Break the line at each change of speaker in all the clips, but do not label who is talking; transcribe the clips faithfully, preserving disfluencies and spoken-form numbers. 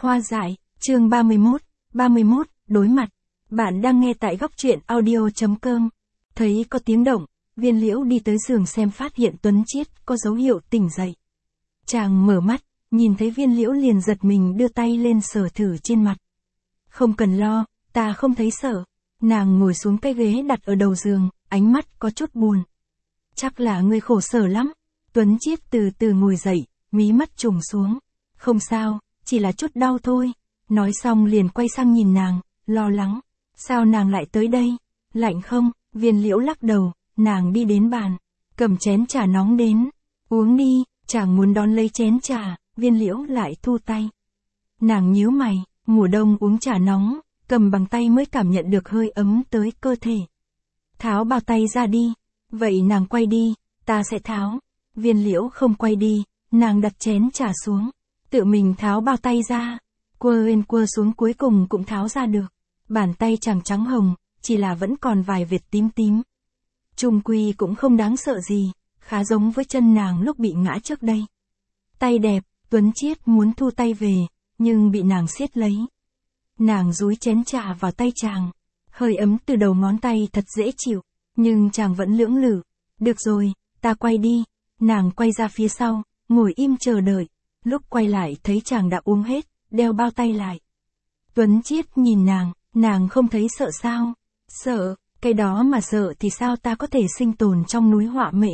Hoa dại, chương ba mươi mốt, ba mươi mốt, đối mặt. Bạn đang nghe tại góc truyện audio chấm com. Thấy có tiếng động, Viên Liễu đi tới giường xem phát hiện Tuấn Chiết có dấu hiệu tỉnh dậy. Chàng mở mắt, nhìn thấy Viên Liễu liền giật mình đưa tay lên sờ thử trên mặt. Không cần lo, ta không thấy sợ. Nàng ngồi xuống cái ghế đặt ở đầu giường, ánh mắt có chút buồn. Chắc là ngươi khổ sở lắm. Tuấn Chiết từ từ ngồi dậy, mí mắt trùng xuống. Không sao, chỉ là chút đau thôi. Nói xong liền quay sang nhìn nàng, lo lắng. Sao nàng lại tới đây? Lạnh không? Viên Liễu lắc đầu, nàng đi đến bàn, cầm chén trà nóng đến. Uống đi, chàng muốn đón lấy chén trà, Viên Liễu lại thu tay. Nàng nhíu mày, mùa đông uống trà nóng, cầm bằng tay mới cảm nhận được hơi ấm tới cơ thể. Tháo bao tay ra đi. Vậy nàng quay đi, ta sẽ tháo. Viên Liễu không quay đi, nàng đặt chén trà xuống, tự mình tháo bao tay ra. Quơ lên quơ xuống cuối cùng cũng tháo ra được. Bàn tay chàng trắng hồng, chỉ là vẫn còn vài vệt tím tím. Chung quy cũng không đáng sợ gì, khá giống với chân nàng lúc bị ngã trước đây. Tay đẹp, Tuấn Chiết muốn thu tay về, nhưng bị nàng siết lấy. Nàng dúi chén trà vào tay chàng, hơi ấm từ đầu ngón tay thật dễ chịu, nhưng chàng vẫn lưỡng lự. Được rồi, ta quay đi. Nàng quay ra phía sau, ngồi im chờ đợi. Lúc quay lại thấy chàng đã uống hết, đeo bao tay lại. Tuấn Chiết nhìn nàng, nàng không thấy sợ sao? Sợ, cái đó mà sợ thì sao ta có thể sinh tồn trong núi họa mễ?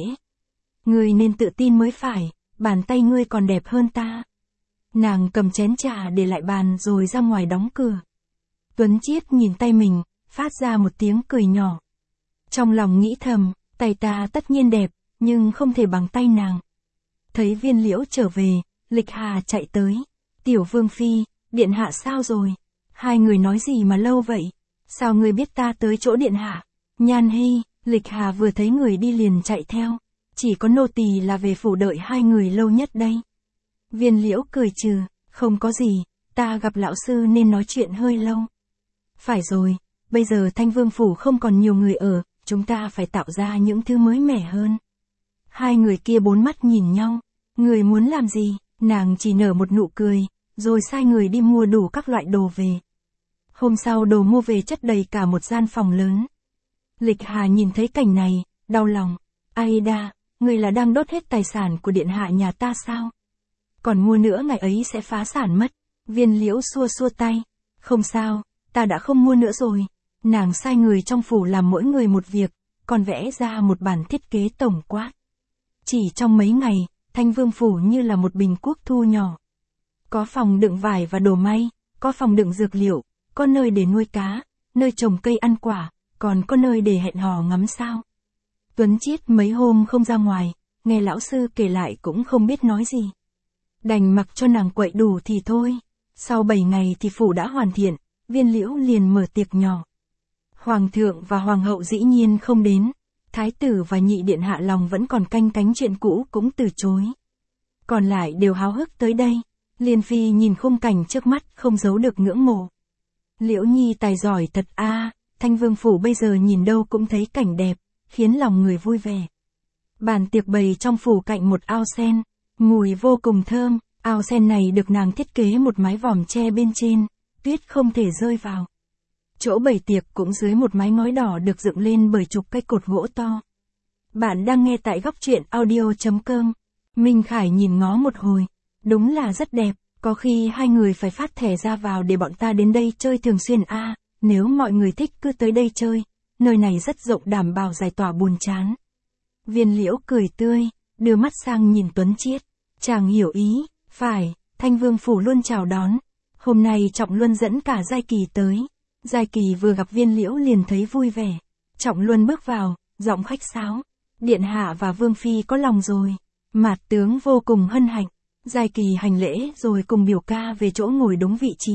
Ngươi nên tự tin mới phải, bàn tay ngươi còn đẹp hơn ta. Nàng cầm chén trà để lại bàn rồi ra ngoài đóng cửa. Tuấn Chiết nhìn tay mình, phát ra một tiếng cười nhỏ. Trong lòng nghĩ thầm, tay ta tất nhiên đẹp, nhưng không thể bằng tay nàng. Thấy Viên Liễu trở về, Lịch Hà chạy tới. Tiểu Vương Phi, điện hạ sao rồi? Hai người nói gì mà lâu vậy? Sao ngươi biết ta tới chỗ điện hạ? Nhan Hy, Lịch Hà vừa thấy người đi liền chạy theo. Chỉ có nô tỳ là về phủ đợi hai người lâu nhất đây. Viên Liễu cười trừ, không có gì, ta gặp lão sư nên nói chuyện hơi lâu. Phải rồi, bây giờ Thanh Vương phủ không còn nhiều người ở, chúng ta phải tạo ra những thứ mới mẻ hơn. Hai người kia bốn mắt nhìn nhau, người muốn làm gì? Nàng chỉ nở một nụ cười, rồi sai người đi mua đủ các loại đồ về. Hôm sau đồ mua về chất đầy cả một gian phòng lớn. Lịch Hà nhìn thấy cảnh này, đau lòng. Aida, người là đang đốt hết tài sản của điện hạ nhà ta sao? Còn mua nữa ngày ấy sẽ phá sản mất. Viên Liễu xua xua tay. Không sao, ta đã không mua nữa rồi. Nàng sai người trong phủ làm mỗi người một việc, còn vẽ ra một bản thiết kế tổng quát. Chỉ trong mấy ngày, Thanh Vương phủ như là một bình quốc thu nhỏ. Có phòng đựng vải và đồ may, có phòng đựng dược liệu, có nơi để nuôi cá, nơi trồng cây ăn quả, còn có nơi để hẹn hò ngắm sao. Tuấn Chiết mấy hôm không ra ngoài, nghe lão sư kể lại cũng không biết nói gì. Đành mặc cho nàng quậy đủ thì thôi. Sau bảy ngày thì phủ đã hoàn thiện, Viên Liễu liền mở tiệc nhỏ. Hoàng thượng và hoàng hậu dĩ nhiên không đến. Thái tử và nhị điện hạ lòng vẫn còn canh cánh chuyện cũ cũng từ chối. Còn lại đều háo hức tới đây. Liên Phi nhìn khung cảnh trước mắt không giấu được ngưỡng mộ. Liễu Nhi tài giỏi thật a, à, Thanh Vương phủ bây giờ nhìn đâu cũng thấy cảnh đẹp, khiến lòng người vui vẻ. Bàn tiệc bày trong phủ cạnh một ao sen, mùi vô cùng thơm, ao sen này được nàng thiết kế một mái vòm tre bên trên, tuyết không thể rơi vào. Chỗ bày tiệc cũng dưới một mái ngói đỏ được dựng lên bởi chục cây cột gỗ to. Bạn đang nghe tại góc truyện audio chấm com. Minh Khải nhìn ngó một hồi. Đúng là rất đẹp, có khi hai người phải phát thẻ ra vào để bọn ta đến đây chơi thường xuyên a. À, nếu mọi người thích cứ tới đây chơi, nơi này rất rộng đảm bảo giải tỏa buồn chán. Viên Liễu cười tươi, đưa mắt sang nhìn Tuấn Chiết. Chàng hiểu ý, phải, Thanh Vương phủ luôn chào đón. Hôm nay Trọng Luân dẫn cả Giai Kỳ tới. Giai Kỳ vừa gặp Viên Liễu liền thấy vui vẻ. Trọng Luân bước vào, giọng khách sáo. Điện hạ và Vương Phi có lòng rồi. Mạt tướng vô cùng hân hạnh. Giai Kỳ hành lễ rồi cùng biểu ca về chỗ ngồi đúng vị trí.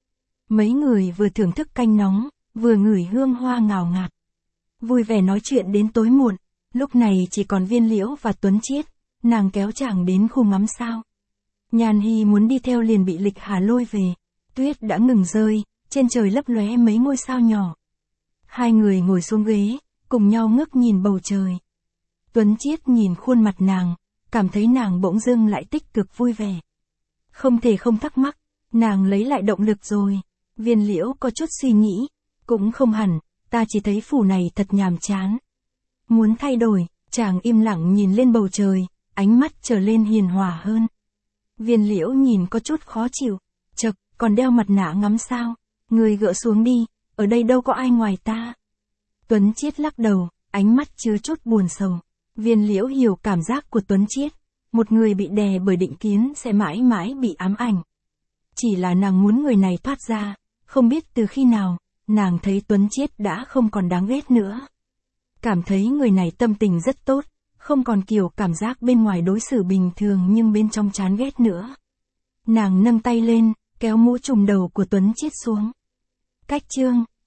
Mấy người vừa thưởng thức canh nóng, vừa ngửi hương hoa ngào ngạt. Vui vẻ nói chuyện đến tối muộn. Lúc này chỉ còn Viên Liễu và Tuấn Chiết. Nàng kéo chàng đến khu ngắm sao. Nhan Hy muốn đi theo liền bị Lịch Hà lôi về. Tuyết đã ngừng rơi, trên trời lấp lóe mấy ngôi sao nhỏ. Hai người ngồi xuống ghế, cùng nhau ngước nhìn bầu trời. Tuấn Chiết nhìn khuôn mặt nàng, cảm thấy nàng bỗng dưng lại tích cực vui vẻ. Không thể không thắc mắc, Nàng lấy lại động lực rồi. Viên Liễu có chút suy nghĩ. Cũng không hẳn, ta chỉ thấy phủ này thật nhàm chán. Muốn thay đổi, chàng im lặng nhìn lên bầu trời, ánh mắt trở lên hiền hòa hơn. Viên Liễu nhìn có chút khó chịu. Chậc, còn đeo mặt nạ ngắm sao? Người gỡ xuống đi, ở đây đâu có ai ngoài ta. Tuấn Chiết lắc đầu, ánh mắt chứa chút buồn sầu. Viên Liễu hiểu cảm giác của Tuấn Chiết. Một người bị đè bởi định kiến sẽ mãi mãi bị ám ảnh. Chỉ là nàng muốn người này thoát ra, không biết từ khi nào, nàng thấy Tuấn Chiết đã không còn đáng ghét nữa. Cảm thấy người này tâm tình rất tốt, không còn kiểu cảm giác bên ngoài đối xử bình thường nhưng bên trong chán ghét nữa. Nàng nâng tay lên, kéo mũ trùm đầu của Tuấn Chiết xuống. Cách chương